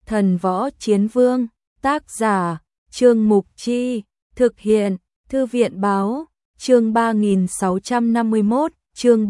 Thần Võ Chiến Vương, tác giả, Trương Mục Chi, thực hiện, Thư viện Báo, chương 3651, chương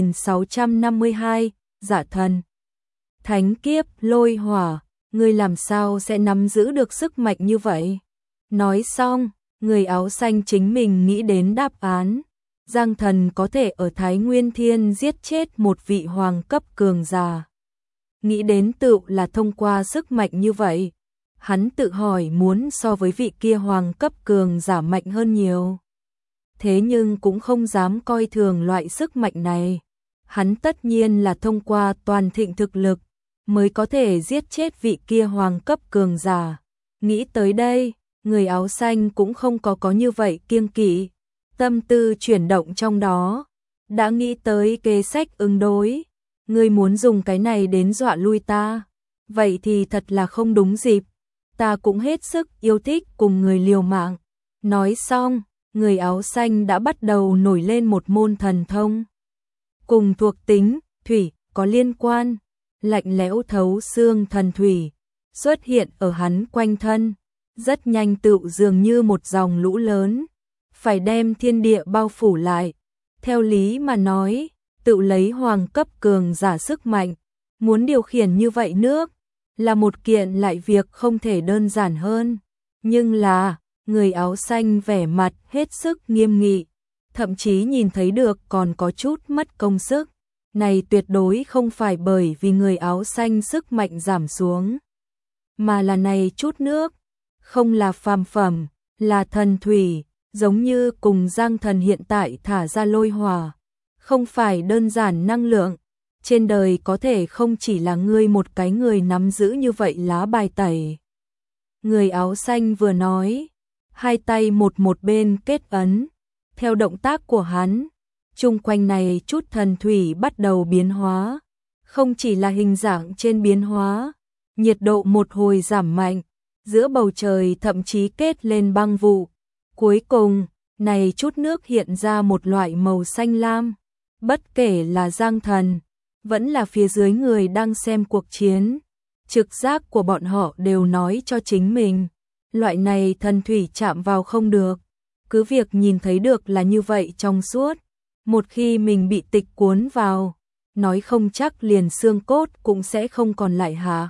3652, Giả Thần. Thánh kiếp lôi hỏa, ngươi làm sao sẽ nắm giữ được sức mạnh như vậy? Nói xong, người áo xanh chính mình nghĩ đến đáp án. Giang Thần có thể ở Thái Nguyên Thiên giết chết một vị hoàng cấp cường giả. Nghĩ đến tựu là thông qua sức mạnh như vậy. Hắn tự hỏi muốn so với vị kia hoàng cấp cường giả mạnh hơn nhiều. Thế nhưng cũng không dám coi thường loại sức mạnh này. Hắn tất nhiên là thông qua toàn thịnh thực lực mới có thể giết chết vị kia hoàng cấp cường giả. Nghĩ tới đây, người áo xanh cũng không có như vậy kiêng kỵ. Tâm tư chuyển động trong đó, đã nghĩ tới kế sách ứng đối. Ngươi muốn dùng cái này đến dọa lui ta, vậy thì thật là không đúng dịp. Ta cũng hết sức yêu thích cùng người liều mạng. Nói xong, người áo xanh đã bắt đầu nổi lên một môn thần thông. Cùng thuộc tính, thủy, có liên quan, lạnh lẽo thấu xương thần thủy, xuất hiện ở hắn quanh thân, rất nhanh tựu dường như một dòng lũ lớn, phải đem thiên địa bao phủ lại. Theo lý mà nói, tự lấy hoàng cấp cường giả sức mạnh, muốn điều khiển như vậy nước, là một kiện lại việc không thể đơn giản hơn. Nhưng là, người áo xanh vẻ mặt hết sức nghiêm nghị, thậm chí nhìn thấy được còn có chút mất công sức. Này tuyệt đối không phải bởi vì người áo xanh sức mạnh giảm xuống, mà là này chút nước, không là phàm phẩm, là thần thủy, giống như cùng Giang Thần hiện tại thả ra lôi hỏa. Không phải đơn giản năng lượng, trên đời có thể không chỉ là ngươi một cái người nắm giữ như vậy lá bài tẩy. Người áo xanh vừa nói, hai tay một bên kết ấn, theo động tác của hắn, chung quanh này chút thần thủy bắt đầu biến hóa, không chỉ là hình dạng trên biến hóa, nhiệt độ một hồi giảm mạnh, giữa bầu trời thậm chí kết lên băng vụ. Cuối cùng, này chút nước hiện ra một loại màu xanh lam. Bất kể là Giang Thần, vẫn là phía dưới người đang xem cuộc chiến, trực giác của bọn họ đều nói cho chính mình, loại này thần thủy chạm vào không được, cứ việc nhìn thấy được là như vậy trong suốt, một khi mình bị tịch cuốn vào, nói không chắc liền xương cốt cũng sẽ không còn lại hả.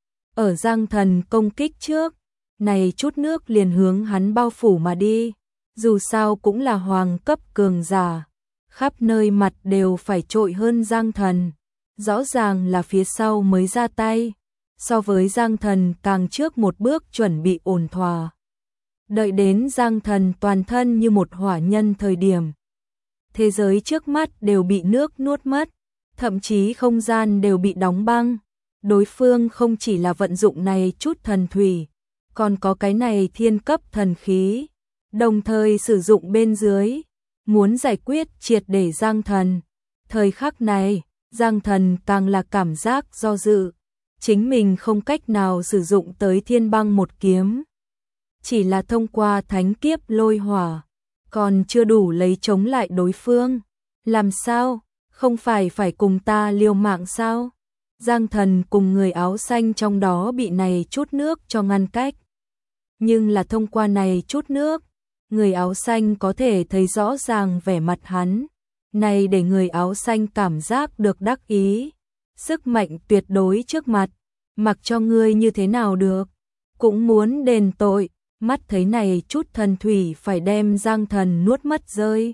Ở Giang Thần công kích trước, này chút nước liền hướng hắn bao phủ mà đi, dù sao cũng là hoàng cấp cường giả. Khắp nơi mặt đều phải trội hơn Giang Thần, rõ ràng là phía sau mới ra tay, so với Giang Thần càng trước một bước chuẩn bị ổn thỏa. Đợi đến Giang Thần toàn thân như một hỏa nhân thời điểm, thế giới trước mắt đều bị nước nuốt mất, thậm chí không gian đều bị đóng băng. Đối phương không chỉ là vận dụng này chút thần thủy, còn có cái này thiên cấp thần khí, đồng thời sử dụng bên dưới. Muốn giải quyết triệt để Giang Thần. Thời khắc này, Giang Thần càng là cảm giác do dự. Chính mình không cách nào sử dụng tới thiên băng một kiếm. Chỉ là thông qua thánh kiếp lôi hỏa. Còn chưa đủ lấy chống lại đối phương. Làm sao? Không phải cùng ta liều mạng sao? Giang Thần cùng người áo xanh trong đó bị này chút nước cho ngăn cách. Nhưng là thông qua này chút nước, người áo xanh có thể thấy rõ ràng vẻ mặt hắn, này để người áo xanh cảm giác được đắc ý. Sức mạnh tuyệt đối trước mặt, mặc cho ngươi như thế nào được, cũng muốn đền tội. Mắt thấy này chút thần thủy phải đem Giang Thần nuốt mất rơi.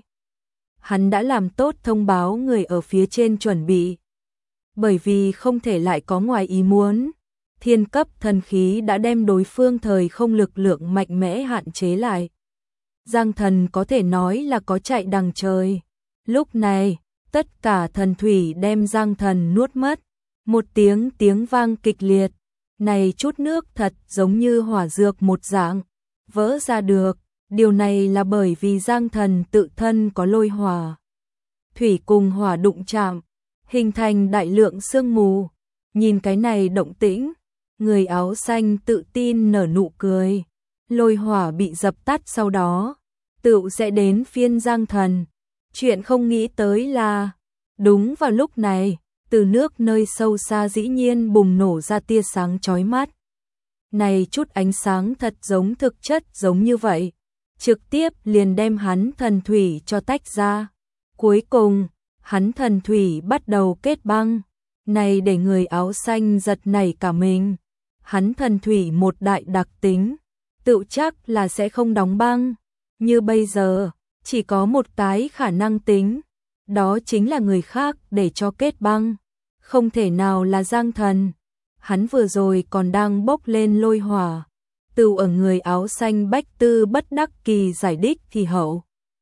Hắn đã làm tốt thông báo người ở phía trên chuẩn bị. Bởi vì không thể lại có ngoài ý muốn, thiên cấp thần khí đã đem đối phương thời không lực lượng mạnh mẽ hạn chế lại. Giang Thần có thể nói là có chạy đằng trời. Lúc này, tất cả thần thủy đem Giang Thần nuốt mất. Một tiếng vang kịch liệt. Này chút nước thật giống như hỏa dược một dạng, vỡ ra được. Điều này là bởi vì Giang Thần tự thân có lôi hỏa. Thủy cùng hỏa đụng chạm, hình thành đại lượng sương mù. Nhìn cái này động tĩnh, người áo xanh tự tin nở nụ cười. Lôi hỏa bị dập tắt sau đó, tựu sẽ đến phiên Giang Thần. Chuyện không nghĩ tới là, đúng vào lúc này, từ nước nơi sâu xa dĩ nhiên bùng nổ ra tia sáng chói mắt. này chút ánh sáng thật giống thực chất giống như vậy, trực tiếp liền đem hắn thần thủy cho tách ra. Cuối cùng, hắn thần thủy bắt đầu kết băng, này để người áo xanh giật nảy cả mình. Hắn thần thủy một đại đặc tính, tự chắc là sẽ không đóng băng, như bây giờ, chỉ có một cái khả năng tính, đó chính là người khác để cho kết băng, không thể nào là Giang Thần. Hắn vừa rồi còn đang bốc lên lôi hỏa, từ ở người áo xanh Bách Tư bất đắc kỳ giải đích thì hậu.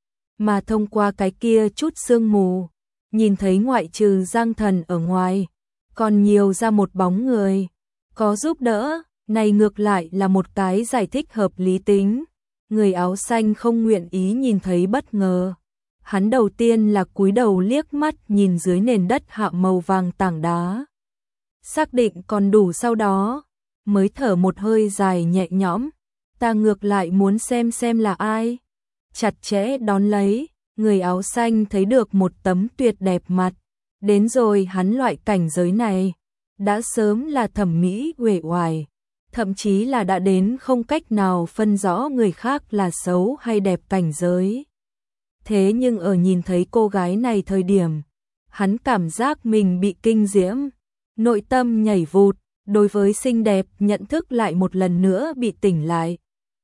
Mà thông qua cái kia chút sương mù, nhìn thấy ngoại trừ Giang Thần ở ngoài, còn nhiều ra một bóng người, có giúp đỡ, này ngược lại là một cái giải thích hợp lý tính. Người áo xanh không nguyện ý nhìn thấy bất ngờ. Hắn đầu tiên là cúi đầu liếc mắt nhìn dưới nền đất hạ màu vàng tảng đá. Xác định còn đủ sau đó, mới thở một hơi dài nhẹ nhõm. Ta ngược lại muốn xem là ai. Chặt chẽ đón lấy, người áo xanh thấy được một tấm tuyệt đẹp mặt. Đến rồi hắn loại cảnh giới này, đã sớm là thẩm mỹ uể oải, thậm chí là đã đến không cách nào phân rõ người khác là xấu hay đẹp cảnh giới. Thế nhưng ở nhìn thấy cô gái này thời điểm, hắn cảm giác mình bị kinh diễm, nội tâm nhảy vụt, đối với xinh đẹp nhận thức lại một lần nữa bị tỉnh lại.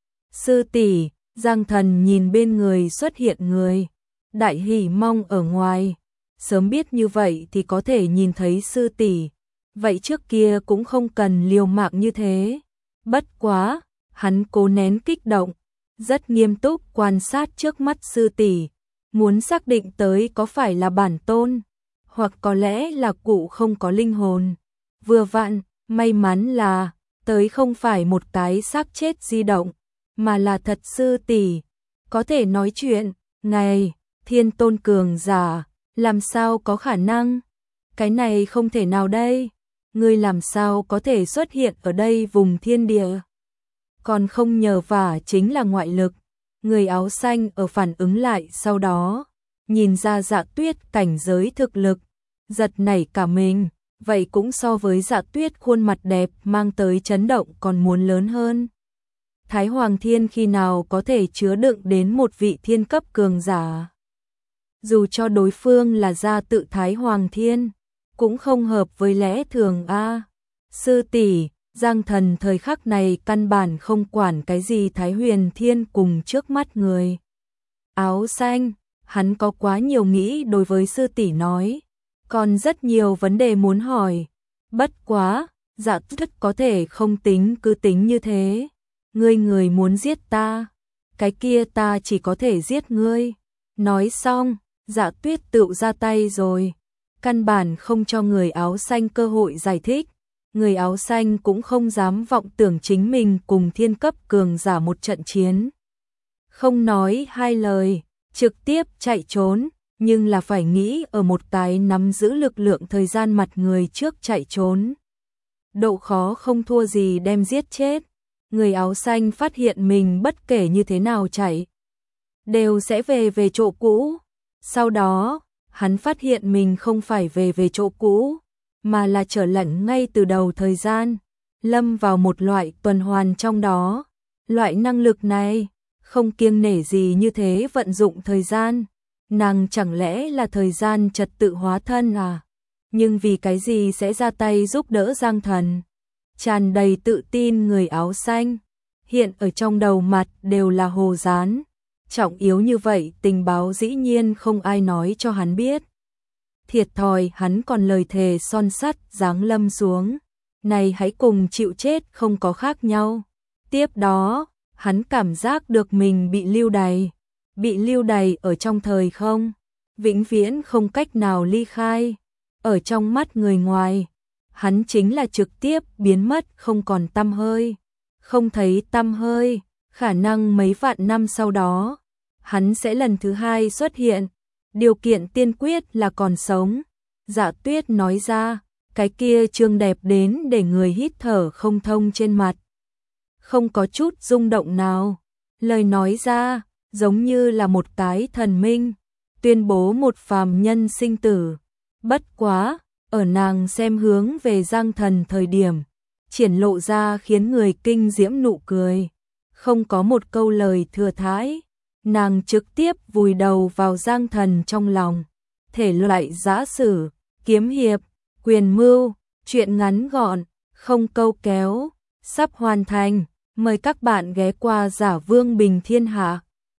Sư tỷ, Giang Thần nhìn bên người xuất hiện người, đại hỉ mong ở ngoài, sớm biết như vậy thì có thể nhìn thấy sư tỷ, vậy trước kia cũng không cần liều mạng như thế. Bất quá, hắn cố nén kích động, rất nghiêm túc quan sát trước mắt sư tỷ, muốn xác định tới có phải là bản tôn, hoặc có lẽ là cụ không có linh hồn. Vừa vặn, may mắn là, tới không phải một cái xác chết di động, mà là thật sư tỷ, có thể nói chuyện. Này, thiên tôn cường giả, làm sao có khả năng? Cái này không thể nào đây, ngươi làm sao có thể xuất hiện ở đây vùng thiên địa? Còn không nhờ vả chính là ngoại lực. Người áo xanh ở phản ứng lại sau đó, nhìn ra Dạ Tuyết cảnh giới thực lực, giật nảy cả mình, vậy cũng so với Dạ Tuyết khuôn mặt đẹp mang tới chấn động còn muốn lớn hơn. Thái Hoàng Thiên khi nào có thể chứa đựng đến một vị thiên cấp cường giả? Dù cho đối phương là gia tự Thái Hoàng Thiên, cũng không hợp với lẽ thường a. Sư tỷ, Giang Thần thời khắc này căn bản không quản cái gì Thái Huyền Thiên cùng trước mắt người áo xanh, hắn có quá nhiều nghĩ đối với sư tỷ nói, còn rất nhiều vấn đề muốn hỏi. Bất quá, Dạ Tuyết có thể không tính cứ tính như thế. Người muốn giết ta, cái kia ta chỉ có thể giết ngươi. Nói xong, Dạ Tuyết tự ra tay rồi, căn bản không cho người áo xanh cơ hội giải thích. Người áo xanh cũng không dám vọng tưởng chính mình cùng thiên cấp cường giả một trận chiến. Không nói hai lời, trực tiếp chạy trốn, nhưng là phải nghĩ ở một cái nắm giữ lực lượng thời gian mặt người trước chạy trốn. Độ khó không thua gì đem giết chết. Người áo xanh phát hiện mình bất kể như thế nào chạy, đều sẽ về chỗ cũ. Sau đó, hắn phát hiện mình không phải về chỗ cũ, mà là trở lẫn ngay từ đầu thời gian, lâm vào một loại tuần hoàn trong đó. Loại năng lực này, không kiêng nể gì như thế vận dụng thời gian, nàng chẳng lẽ là thời gian trật tự hóa thân à? Nhưng vì cái gì sẽ ra tay giúp đỡ Giang Thần? Tràn đầy tự tin người áo xanh, hiện ở trong đầu mặt đều là hồ dán. Trọng yếu như vậy tình báo dĩ nhiên không ai nói cho hắn biết. Thiệt thòi hắn còn lời thề son sắt giáng lâm xuống. Này hãy cùng chịu chết không có khác nhau. Tiếp đó, hắn cảm giác được mình bị lưu đày. Bị lưu đày ở trong thời không, vĩnh viễn không cách nào ly khai. Ở trong mắt người ngoài, hắn chính là trực tiếp biến mất không còn tăm hơi. Không thấy tăm hơi, khả năng mấy vạn năm sau đó, hắn sẽ lần thứ hai xuất hiện. Điều kiện tiên quyết là còn sống. Dạ Tuyết nói ra, cái kia trương đẹp đến để người hít thở không thông trên mặt. Không có chút rung động nào. Lời nói ra, giống như là một cái thần minh, tuyên bố một phàm nhân sinh tử. Bất quá, ở nàng xem hướng về Giang Thần thời điểm, triển lộ ra khiến người kinh diễm nụ cười. Không có một câu lời thừa thãi, nàng trực tiếp vùi đầu vào Giang Thần trong lòng. Thể loại giã sử, kiếm hiệp, quyền mưu, truyện ngắn gọn, không câu kéo, sắp hoàn thành. Mời các bạn ghé qua Giả Vương Bình Thiên Hạ.